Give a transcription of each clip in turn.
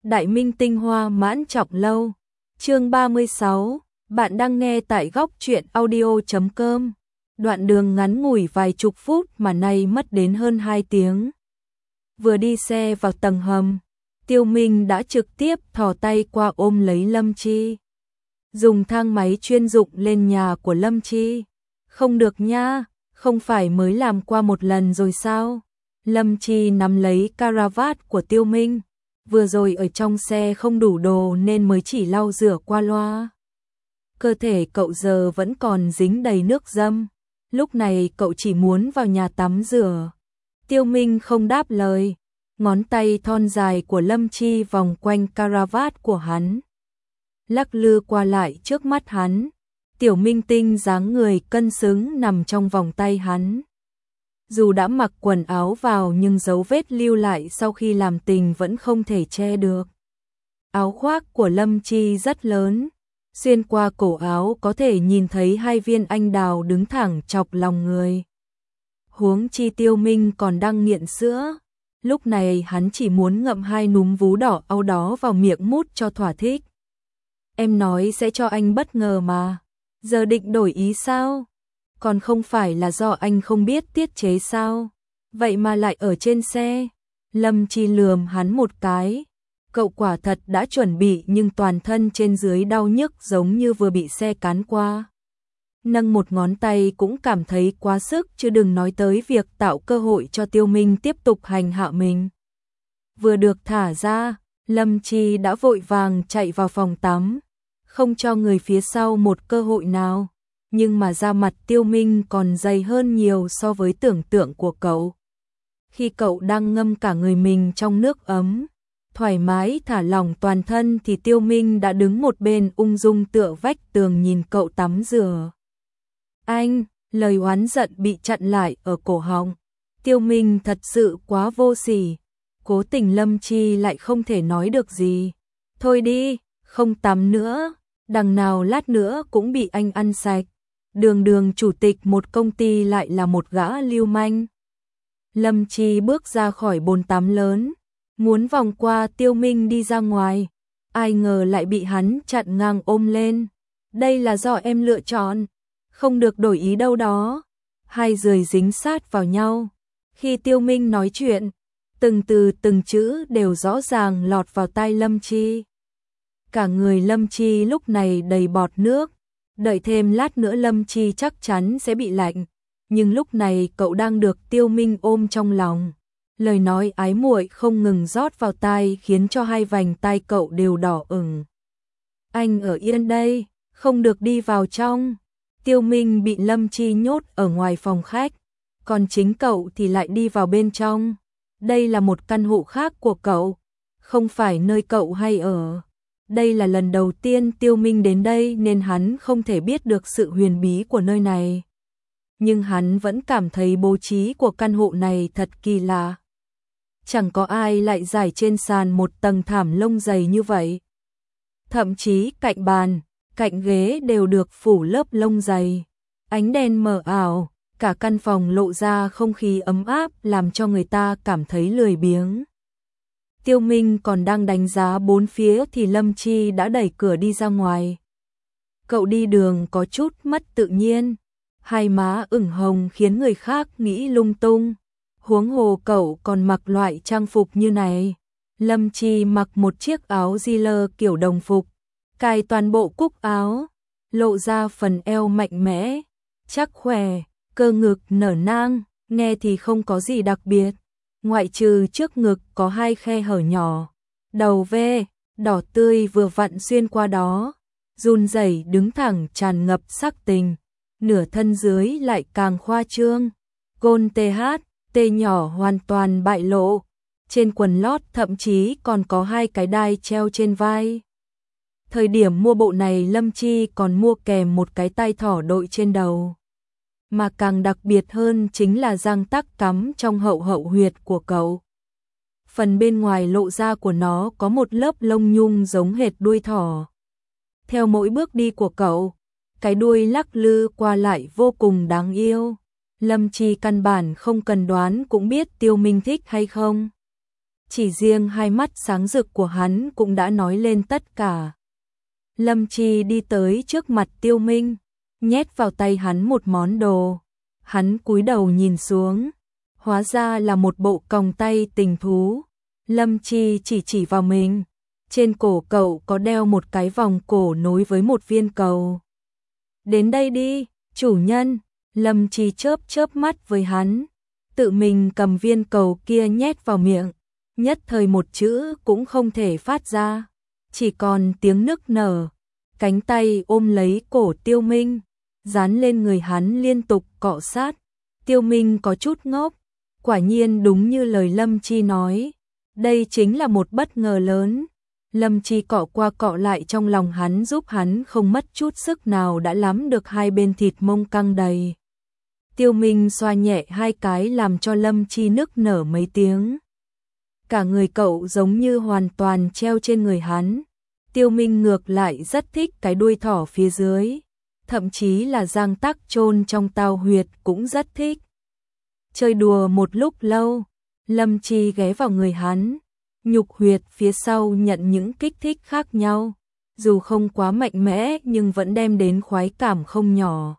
Đại Minh tinh hoa mãn trọng lâu. Chương 36, bạn đang nghe tại góc truyện audio.com. Đoạn đường ngắn ngủi vài chục phút mà nay mất đến hơn 2 tiếng. Vừa đi xe vào tầng hầm, Tiêu Minh đã trực tiếp thò tay qua ôm lấy Lâm Chi. Dùng thang máy chuyên dụng lên nhà của Lâm Chi. Không được nha, không phải mới làm qua một lần rồi sao? Lâm Chi nắm lấy caravat của Tiêu Minh. Vừa rồi ở trong xe không đủ đồ nên mới chỉ lau rửa qua loa. Cơ thể cậu giờ vẫn còn dính đầy nước dâm. Lúc này cậu chỉ muốn vào nhà tắm rửa. Tiêu Minh không đáp lời. Ngón tay thon dài của Lâm Chi vòng quanh caravat của hắn, lắc lư qua lại trước mắt hắn. Tiểu minh tinh dáng người cân xứng nằm trong vòng tay hắn. Dù đã mặc quần áo vào nhưng dấu vết lưu lại sau khi làm tình vẫn không thể che được. Áo khoác của Lâm Chi rất lớn, xuyên qua cổ áo có thể nhìn thấy 2 viên anh đào đứng thẳng chọc lòng người. Huống chi Tiêu Minh còn đang nghiện sữa, lúc này hắn chỉ muốn ngậm 2 núm vú đỏ au đó vào miệng mút cho thỏa thích. Em nói sẽ cho anh bất ngờ mà, giờ định đổi ý sao? Còn không phải là do anh không biết tiết chế sao? Vậy mà lại ở trên xe. Lâm Chi lườm hắn một cái. Cậu quả thật đã chuẩn bị nhưng toàn thân trên dưới đau nhức giống như vừa bị xe cán qua. Nâng một ngón tay cũng cảm thấy quá sức chứ đừng nói tới việc tạo cơ hội cho Tiêu Minh tiếp tục hành hạ mình. Vừa được thả ra, Lâm Chi đã vội vàng chạy vào phòng tắm, không cho người phía sau một cơ hội nào. Nhưng mà da mặt Tiêu Minh còn dày hơn nhiều so với tưởng tượng của cậu. Khi cậu đang ngâm cả người mình trong nước ấm, thoải mái thả lỏng toàn thân thì Tiêu Minh đã đứng một bên ung dung tựa vách tường nhìn cậu tắm rửa. Anh, lời oán giận bị chặn lại ở cổ họng. Tiêu Minh thật sự quá vô sỉ. Cố tình Lâm Chi lại không thể nói được gì. Thôi đi, không tắm nữa, đằng nào lát nữa cũng bị anh ăn sạch. Đường chủ tịch một công ty lại là một gã lưu manh. Lâm Chi bước ra khỏi bồn tắm lớn, muốn vòng qua Tiêu Minh đi ra ngoài. Ai ngờ lại bị hắn chặn ngang ôm lên. Đây là do em lựa chọn, không được đổi ý đâu đó. Hai người dính sát vào nhau. Khi Tiêu Minh nói chuyện, từng từ từng chữ đều rõ ràng lọt vào tai Lâm Chi. Cả người Lâm Chi lúc này đầy bọt nước. Đợi thêm lát nữa Lâm Chi chắc chắn sẽ bị lạnh. Nhưng lúc này cậu đang được Tiêu Minh ôm trong lòng. Lời nói ái muội không ngừng rót vào tai khiến cho 2 vành tai cậu đều đỏ ửng. Anh ở yên đây, không được đi vào trong. Tiêu Minh bị Lâm Chi nhốt ở ngoài phòng khách, còn chính cậu thì lại đi vào bên trong. Đây là một căn hộ khác của cậu, không phải nơi cậu hay ở. Đây là lần đầu tiên Tiêu Minh đến đây nên hắn không thể biết được sự huyền bí của nơi này. Nhưng hắn vẫn cảm thấy bố trí của căn hộ này thật kỳ lạ. Chẳng có ai lại trải trên sàn một tầng thảm lông dày như vậy. Thậm chí cạnh bàn, cạnh ghế đều được phủ lớp lông dày. Ánh đèn mờ ảo, cả căn phòng lộ ra không khí ấm áp làm cho người ta cảm thấy lười biếng. Tiêu Minh còn đang đánh giá bốn phía thì Lâm Chi đã đẩy cửa đi ra ngoài. Cậu đi đường có chút mất tự nhiên, 2 má ửng hồng khiến người khác nghĩ lung tung. Huống hồ cậu còn mặc loại trang phục như này. Lâm Chi mặc một chiếc áo Ziller kiểu đồng phục, cài toàn bộ cúc áo, lộ ra phần eo mạnh mẽ, chắc khỏe, cơ ngực nở nang, nghe thì không có gì đặc biệt. Ngoại trừ trước ngực có 2 khe hở nhỏ, đầu V, đỏ tươi vừa vặn xuyên qua đó, run rẩy đứng thẳng tràn ngập sắc tình, nửa thân dưới lại càng khoa trương, gôn TH, T nhỏ hoàn toàn bại lộ, trên quần lót thậm chí còn có 2 cái đai treo trên vai. Thời điểm mua bộ này Lâm Chi còn mua kèm một cái tai thỏ đội trên đầu. Mà càng đặc biệt hơn chính là răng tắc cắm trong hậu huyệt của cậu. Phần bên ngoài lộ ra của nó có một lớp lông nhung giống hệt đuôi thỏ. Theo mỗi bước đi của cậu, cái đuôi lắc lư qua lại vô cùng đáng yêu. Lâm Chi căn bản không cần đoán cũng biết Tiêu Minh thích hay không. chỉ riêng hai mắt sáng rực của hắn cũng đã nói lên tất cả. Lâm Chi đi tới trước mặt Tiêu Minh, nhét vào tay hắn một món đồ. Hắn cúi đầu nhìn xuống, hóa ra là một bộ còng tay tình thú. Lâm Chi chỉ vào mình, trên cổ cậu có đeo một cái vòng cổ nối với một viên cầu. Đến đây đi, chủ nhân. Lâm Chi chớp mắt với hắn, tự mình cầm viên cầu kia nhét vào miệng, nhất thời một chữ cũng không thể phát ra, chỉ còn tiếng nức nở. Cánh tay ôm lấy cổ Tiêu Minh, dán lên người hắn liên tục cọ sát. Tiêu Minh có chút ngốc, quả nhiên đúng như lời Lâm Chi nói, đây chính là một bất ngờ lớn. Lâm Chi cọ qua cọ lại trong lòng hắn, giúp hắn không mất chút sức nào đã lắm được hai bên thịt mông căng đầy. Tiêu Minh xoa nhẹ hai cái làm cho Lâm Chi nức nở mấy tiếng. Cả người cậu giống như hoàn toàn treo trên người hắn. Tiêu Minh ngược lại rất thích cái đuôi thỏ phía dưới, thậm chí là Giang Tắc chôn trong tao huyệt cũng rất thích. Chơi đùa một lúc lâu, Lâm Chi ghé vào người hắn, nhục huyệt phía sau nhận những kích thích khác nhau, dù không quá mạnh mẽ nhưng vẫn đem đến khoái cảm không nhỏ.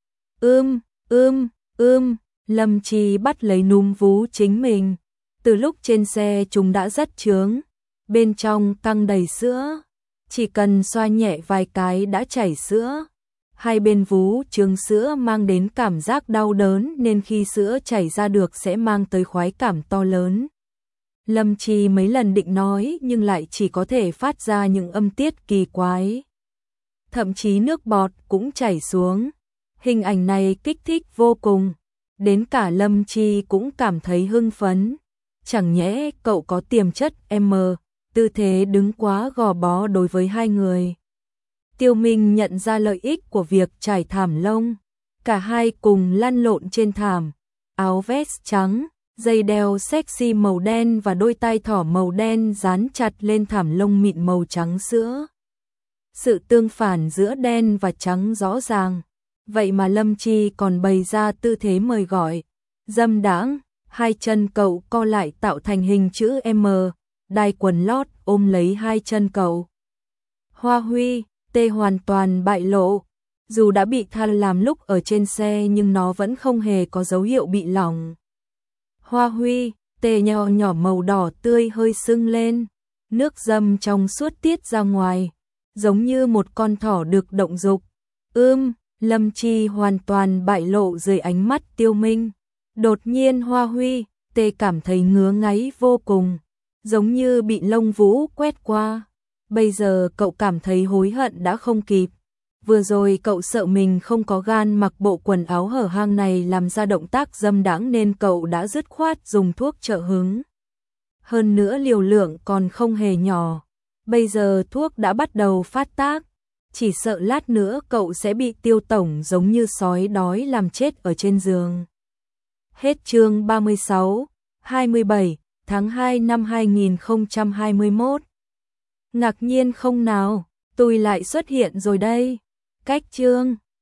Lâm Chi bắt lấy núm vú chính mình, từ lúc trên xe chúng đã rất chướng, bên trong căng đầy sữa, chỉ cần xoa nhẹ vài cái đã chảy sữa. Hai bên vú chướng sữa mang đến cảm giác đau đớn nên khi sữa chảy ra được sẽ mang tới khoái cảm to lớn. Lâm Chi mấy lần định nói nhưng lại chỉ có thể phát ra những âm tiết kỳ quái. Thậm chí nước bọt cũng chảy xuống. Hình ảnh này kích thích vô cùng, đến cả Lâm Chi cũng cảm thấy hưng phấn. Chẳng nhẽ cậu có tiềm chất M, tư thế đứng quá gò bó đối với hai người. Tiêu Minh nhận ra lợi ích của việc trải thảm lông. Cả hai cùng lăn lộn trên thảm, áo vest trắng, dây đeo sexy màu đen và đôi tai thỏ màu đen dán chặt lên thảm lông mịn màu trắng sữa. Sự tương phản giữa đen và trắng rõ ràng. Vậy mà Lâm Chi còn bày ra tư thế mời gọi, dâm đãng, hai chân cậu co lại tạo thành hình chữ M, đai quần lót ôm lấy hai chân cậu. Hoa Huy, tê hoàn toàn bại lộ, dù đã bị tha làm lúc ở trên xe nhưng nó vẫn không hề có dấu hiệu bị lỏng. Hoa Huy, tê nhỏ nhỏ màu đỏ tươi hơi sưng lên, nước dâm trong suốt tiết ra ngoài, giống như một con thỏ được động dục. Lâm Chi hoàn toàn bại lộ dưới ánh mắt Tiêu Minh. Đột nhiên Hoa Huy, tê cảm thấy ngứa ngáy vô cùng, giống như bị lông vũ quét qua. Bây giờ cậu cảm thấy hối hận đã không kịp. Vừa rồi cậu sợ mình không có gan mặc bộ quần áo hở hang này làm ra động tác dâm đãng nên cậu đã dứt khoát dùng thuốc trợ hứng. Hơn nữa liều lượng còn không hề nhỏ. Bây giờ thuốc đã bắt đầu phát tác. Chỉ sợ lát nữa cậu sẽ bị Tiêu tổng giống như sói đói làm chết ở trên giường. Hết chương 36, 27, tháng 2 năm 2021. Ngạc nhiên không nào, tôi lại xuất hiện rồi đây. Cách chương